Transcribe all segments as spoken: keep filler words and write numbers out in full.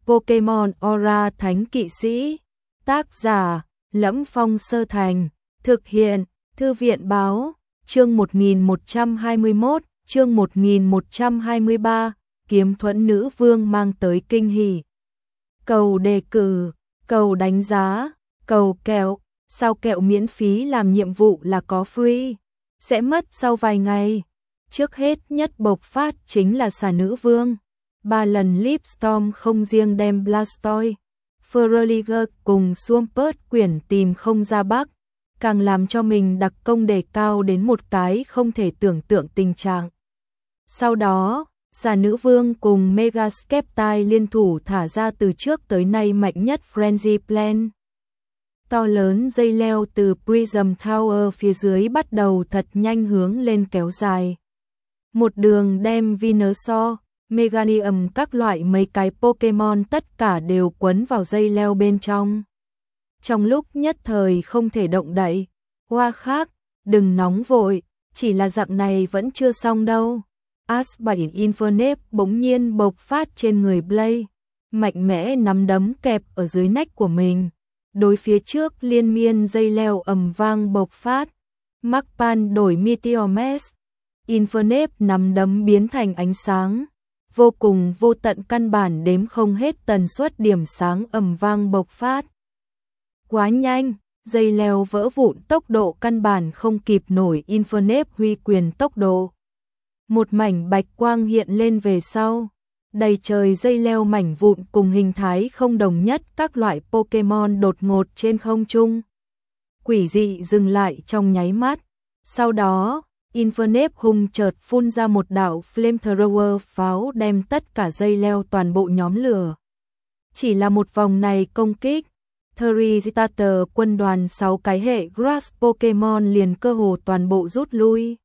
Pokemon Aura Thánh Kỵ Sĩ. Tác giả: Lẫm Phong Sơ Thành. Thực hiện: Thư viện báo. Chương một nghìn một trăm hai mươi mốt, chương một nghìn một trăm hai mươi ba, Kiếm Thuẫn Nữ Vương mang tới kinh hỉ. Cầu đề cử, cầu đánh giá, cầu kẹo, sao kẹo miễn phí làm nhiệm vụ là có free, sẽ mất sau vài ngày. Trước hết nhất bộc phát chính là xà nữ vương. Ba lần Lipstorm không riêng đem Blastoise, Feraligatr cùng Swampert quyển tìm không ra Bắc, càng làm cho mình đặc công đề cao đến một cái không thể tưởng tượng tình trạng. Sau đó, xà nữ vương cùng Mega Sceptile liên thủ thả ra từ trước tới nay mạnh nhất Frenzy Plan. To lớn dây leo từ Prism Tower phía dưới bắt đầu thật nhanh hướng lên kéo dài. Một đường đem Venusaur, Meganium các loại mấy cái Pokemon tất cả đều quấn vào dây leo bên trong. Trong lúc nhất thời không thể động đậy. Hoa khác, đừng nóng vội, chỉ là dạng này vẫn chưa xong đâu. Ash bảy Infernape bỗng nhiên bộc phát trên người Blaze, mạnh mẽ nắm đấm kẹp ở dưới nách của mình. Đối phía trước liên miên dây leo ầm vang bộc phát. Magpan đổi Meteor Mash, Infernape nắm đấm biến thành ánh sáng, vô cùng vô tận căn bản đếm không hết tần suất điểm sáng ầm vang bộc phát. Quá nhanh, dây leo vỡ vụn tốc độ căn bản không kịp nổi Infernape huy quyền tốc độ. Một mảnh bạch quang hiện lên về sau, đầy trời dây leo mảnh vụn cùng hình thái không đồng nhất các loại Pokemon đột ngột trên không trung. Quỷ dị dừng lại trong nháy mắt, sau đó, Infernape hung chợt phun ra một đạo Flamethrower pháo đem tất cả dây leo toàn bộ nhóm lửa. Chỉ là một vòng này công kích, Therizator quân đoàn sáu cái hệ Grass Pokemon liền cơ hồ toàn bộ rút lui.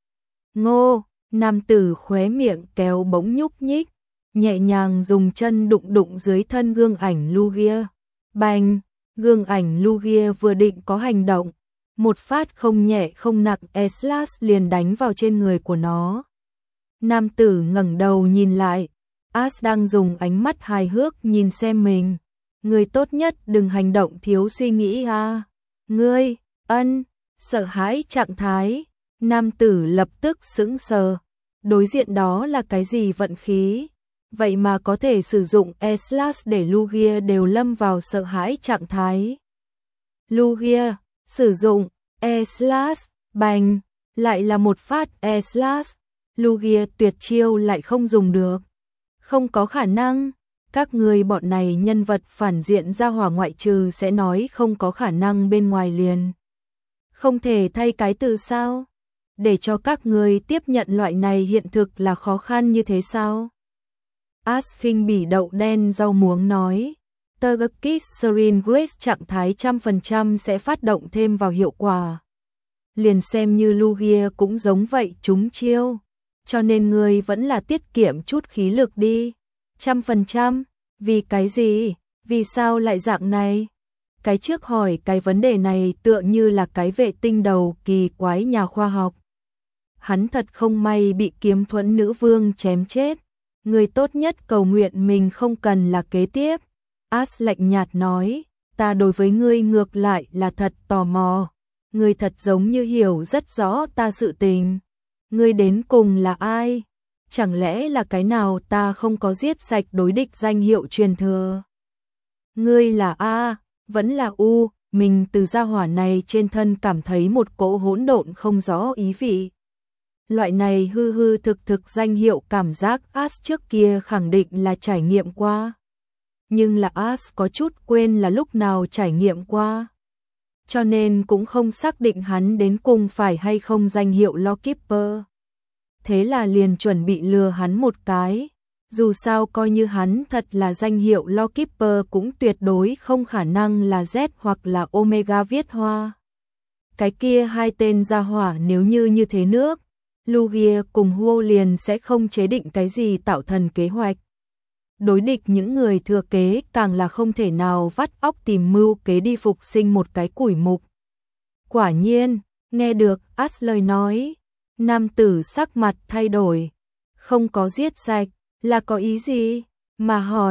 Ngô, nam tử khóe miệng kéo bỗng nhúc nhích, nhẹ nhàng dùng chân đụng đụng dưới thân gương ảnh Lugia. Bành, gương ảnh Lugia vừa định có hành động, một phát không nhẹ không nặng E-Slash liền đánh vào trên người của nó. Nam tử ngẩng đầu nhìn lại, Ash đang dùng ánh mắt hài hước nhìn xem mình. Người tốt nhất đừng hành động thiếu suy nghĩ à. Ngươi, ân, sợ hãi trạng thái. Nam tử lập tức sững sờ. Đối diện đó là cái gì vận khí? Vậy mà có thể sử dụng E-Slash để Lugia đều lâm vào sợ hãi trạng thái. Lugia, sử dụng E-Slash, bành, lại là một phát E-Slash. Lugia tuyệt chiêu lại không dùng được. Không có khả năng. Các người bọn này nhân vật phản diện ra hỏa ngoại trừ sẽ nói không có khả năng bên ngoài liền. Không thể thay cái từ sao? Để cho các người tiếp nhận loại này hiện thực là khó khăn như thế sao? Ash khinh bỉ đậu đen rau muống nói. Togekiss Serene Grace trạng thái trăm phần trăm sẽ phát động thêm vào hiệu quả. Liền xem như Lugia cũng giống vậy trúng chiêu. Cho nên người vẫn là tiết kiệm chút khí lực đi. Trăm phần trăm, vì cái gì? Vì sao lại dạng này? Cái trước hỏi cái vấn đề này tựa như là cái vệ tinh đầu kỳ quái nhà khoa học. Hắn thật không may bị Kiếm Thuẫn Nữ Vương chém chết. Người tốt nhất cầu nguyện mình không cần là kế tiếp. Ash lạnh nhạt nói, ta đối với ngươi ngược lại là thật tò mò. Ngươi thật giống như hiểu rất rõ ta sự tình. Ngươi đến cùng là ai? Chẳng lẽ là cái nào ta không có giết sạch đối địch danh hiệu truyền thừa? Ngươi là A, vẫn là U, mình từ gia hỏa này trên thân cảm thấy một cỗ hỗn độn không rõ ý vị. Loại này hư hư thực thực danh hiệu cảm giác Ash trước kia khẳng định là trải nghiệm qua. Nhưng là Ash có chút quên là lúc nào trải nghiệm qua. Cho nên cũng không xác định hắn đến cùng phải hay không danh hiệu Lawkeeper. Thế là liền chuẩn bị lừa hắn một cái. Dù sao coi như hắn thật là danh hiệu Lawkeeper cũng tuyệt đối không khả năng là Z hoặc là Omega viết hoa. Cái kia hai tên gia hỏa nếu như như thế nước, Lugia cùng Huo liền sẽ không chế định cái gì tạo thần kế hoạch. Đối địch những người thừa kế càng là không thể nào vắt óc tìm mưu kế đi phục sinh một cái củi mục. Quả nhiên, nghe được Ash lời nói, nam tử sắc mặt thay đổi. Không có giết sạch, là có ý gì? Mà hỏi,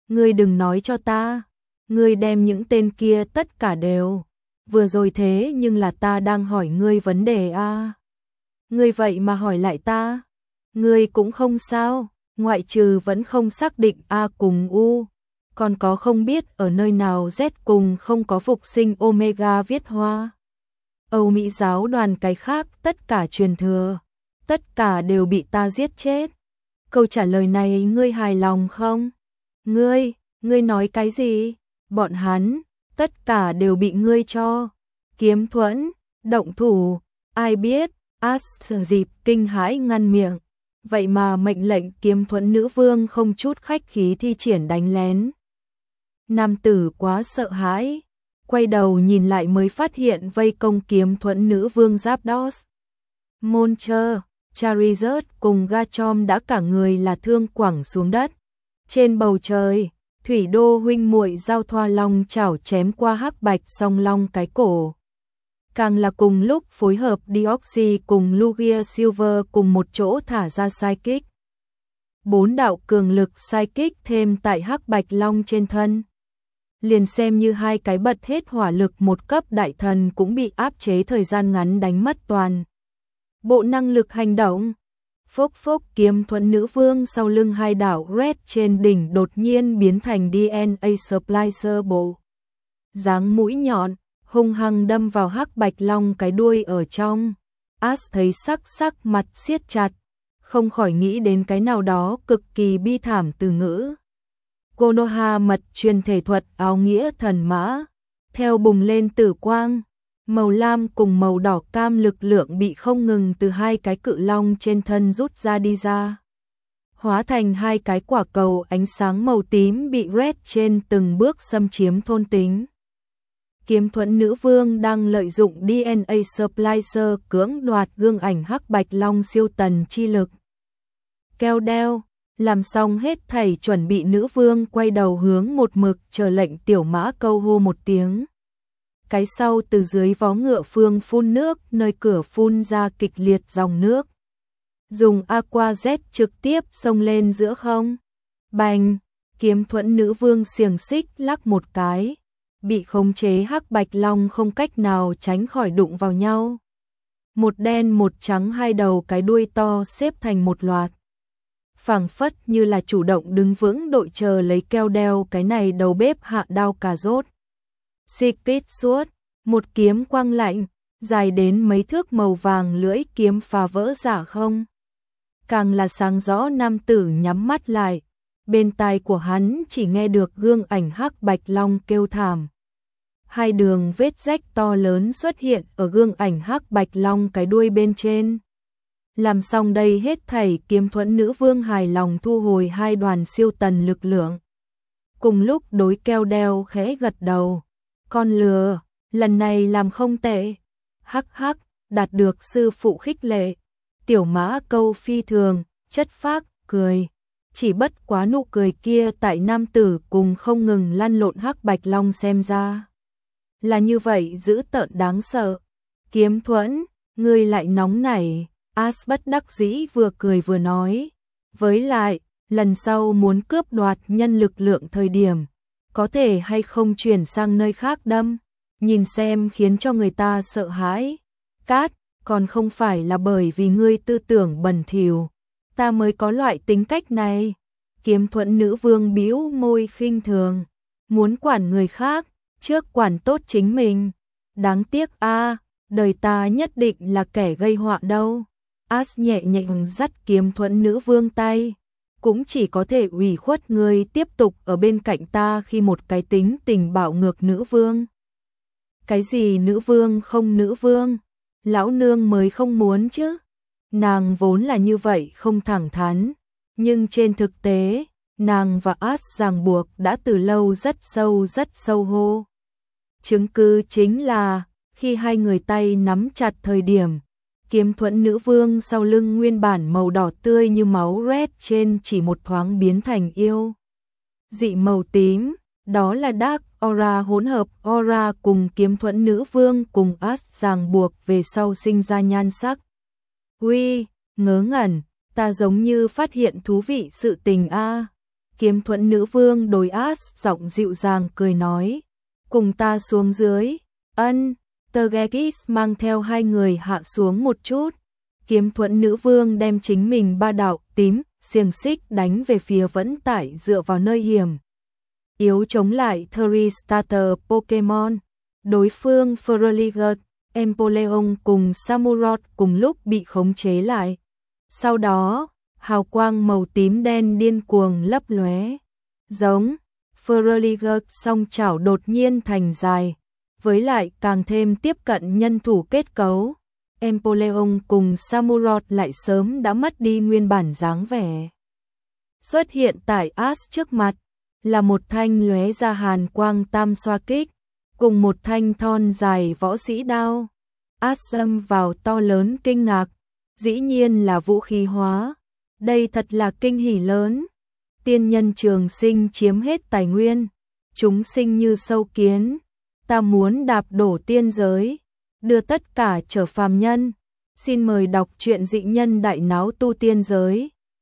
ngươi đừng nói cho ta, ngươi đem những tên kia tất cả đều. Vừa rồi thế nhưng là ta đang hỏi ngươi vấn đề a. Ngươi vậy mà hỏi lại ta, ngươi cũng không sao, ngoại trừ vẫn không xác định A cùng U, còn có không biết ở nơi nào Z cùng không có phục sinh Omega viết hoa. Âu Mỹ giáo đoàn cái khác tất cả truyền thừa, tất cả đều bị ta giết chết. Câu trả lời này ngươi hài lòng không? Ngươi, ngươi nói cái gì? Bọn hắn, tất cả đều bị ngươi cho. Kiếm Thuẫn, động thủ, ai biết? As dịp kinh hãi ngăn miệng. Vậy mà mệnh lệnh Kiếm Thuẫn nữ vương không chút khách khí thi triển đánh lén. Nam tử quá sợ hãi, quay đầu nhìn lại mới phát hiện vây công Kiếm Thuẫn nữ vương Zapdos. Moncher, Charizard cùng Garchomp đã cả người là thương quẳng xuống đất. Trên bầu trời, Thủy Đô huynh muội giao thoa long chảo chém qua hắc bạch song long cái cổ. Càng là cùng lúc phối hợp Deoxy cùng Lugia Silver cùng một chỗ thả ra Psychic. Bốn đạo cường lực Psychic thêm tại hắc bạch long trên thân. Liền xem như hai cái bật hết hỏa lực một cấp đại thần cũng bị áp chế thời gian ngắn đánh mất toàn bộ năng lực hành động. Phốc phốc, Kiếm Thuẫn nữ vương sau lưng hai đạo Red trên đỉnh đột nhiên biến thành đê en a Splicer bộ. Dáng mũi nhọn, hung hăng đâm vào hắc bạch long cái đuôi ở trong. As thấy sắc sắc mặt siết chặt, không khỏi nghĩ đến cái nào đó cực kỳ bi thảm từ ngữ. Konoha mật truyền thể thuật áo nghĩa thần mã, theo bùng lên tử quang, màu lam cùng màu đỏ cam lực lượng bị không ngừng từ hai cái cự long trên thân rút ra đi ra. Hóa thành hai cái quả cầu ánh sáng màu tím bị Red trên từng bước xâm chiếm thôn tính. Kiếm Thuẫn nữ vương đang lợi dụng đê en a Splicer cưỡng đoạt gương ảnh hắc bạch long siêu tần chi lực. Keo đeo, làm xong hết thảy chuẩn bị, nữ vương quay đầu hướng một mực chờ lệnh tiểu mã câu hô một tiếng. Cái sau từ dưới vó ngựa phương phun nước, nơi cửa phun ra kịch liệt dòng nước. Dùng Aqua Jet trực tiếp xông lên giữa không. Bành, Kiếm Thuẫn nữ vương xiềng xích lắc một cái. Bị khống chế hắc bạch long không cách nào tránh khỏi đụng vào nhau. Một đen một trắng hai đầu cái đuôi to xếp thành một loạt. Phảng phất như là chủ động đứng vững đội chờ lấy keo đeo cái này đầu bếp hạ đao cà rốt. Xịt suốt, một kiếm quang lạnh, dài đến mấy thước màu vàng lưỡi kiếm phá vỡ giả không. Càng là sáng rõ, nam tử nhắm mắt lại, bên tai của hắn chỉ nghe được gương ảnh hắc bạch long kêu thảm. Hai đường vết rách to lớn xuất hiện ở gương ảnh hắc bạch long cái đuôi bên trên. Làm xong đây hết thảy, Kiếm Thuẫn nữ vương hài lòng thu hồi hai đoàn siêu tần lực lượng. Cùng lúc đối keo đeo khẽ gật đầu. Con lừa, lần này làm không tệ. Hắc hắc, đạt được sư phụ khích lệ. Tiểu mã câu phi thường, chất phác, cười. Chỉ bất quá nụ cười kia tại nam tử cùng không ngừng lăn lộn hắc bạch long xem ra là như vậy dữ tợn đáng sợ. Kiếm Thuẫn, ngươi lại nóng nảy. As bất đắc dĩ vừa cười vừa nói. Với lại, lần sau muốn cướp đoạt nhân lực lượng thời điểm, có thể hay không chuyển sang nơi khác đâm, nhìn xem khiến cho người ta sợ hãi. Cát, còn không phải là bởi vì ngươi tư tưởng bẩn thỉu, ta mới có loại tính cách này. Kiếm Thuẫn nữ vương bĩu môi khinh thường, muốn quản người khác, trước quản tốt chính mình. Đáng tiếc a, đời ta nhất định là kẻ gây họa đâu. As nhẹ nhàng dắt Kiếm Thuẫn nữ vương tay, cũng chỉ có thể ủy khuất người tiếp tục ở bên cạnh ta khi một cái tính tình bạo ngược nữ vương. Cái gì nữ vương không nữ vương, lão nương mới không muốn chứ. Nàng vốn là như vậy không thẳng thắn, nhưng trên thực tế, nàng và As ràng buộc đã từ lâu rất sâu rất sâu hô. Chứng cứ chính là, khi hai người tay nắm chặt thời điểm, Kiếm Thuẫn nữ vương sau lưng nguyên bản màu đỏ tươi như máu Red trên chỉ một thoáng biến thành yêu dị màu tím, đó là Dark Aura hỗn hợp Aura cùng Kiếm Thuẫn nữ vương cùng As ràng buộc về sau sinh ra nhan sắc. Uy, ngớ ngẩn, ta giống như phát hiện thú vị sự tình a. Kiếm Thuẫn nữ vương đối As giọng dịu dàng cười nói, cùng ta xuống dưới. Ân, Tergekis mang theo hai người hạ xuống một chút. Kiếm Thuẫn nữ vương đem chính mình ba đạo tím, xiềng xích đánh về phía vẫn tải dựa vào nơi hiểm yếu chống lại Threestarter Pokemon. Đối phương Feraligatr, Empoleon cùng Samurott cùng lúc bị khống chế lại. Sau đó, hào quang màu tím đen điên cuồng lấp lóe. Giống, Feraligatr song chảo đột nhiên thành dài, với lại càng thêm tiếp cận nhân thủ kết cấu. Empoleon cùng Samurott lại sớm đã mất đi nguyên bản dáng vẻ. Xuất hiện tại As trước mặt, là một thanh lóe ra hàn quang tam xoa kích, cùng một thanh thon dài võ sĩ đao. As xâm vào to lớn kinh ngạc, dĩ nhiên là vũ khí hóa. Đây thật là kinh hỉ lớn. Tiên nhân trường sinh chiếm hết tài nguyên, chúng sinh như sâu kiến. Ta muốn đạp đổ tiên giới, đưa tất cả trở phàm nhân. Xin mời đọc truyện Dị Nhân Đại Náo Tu Tiên Giới.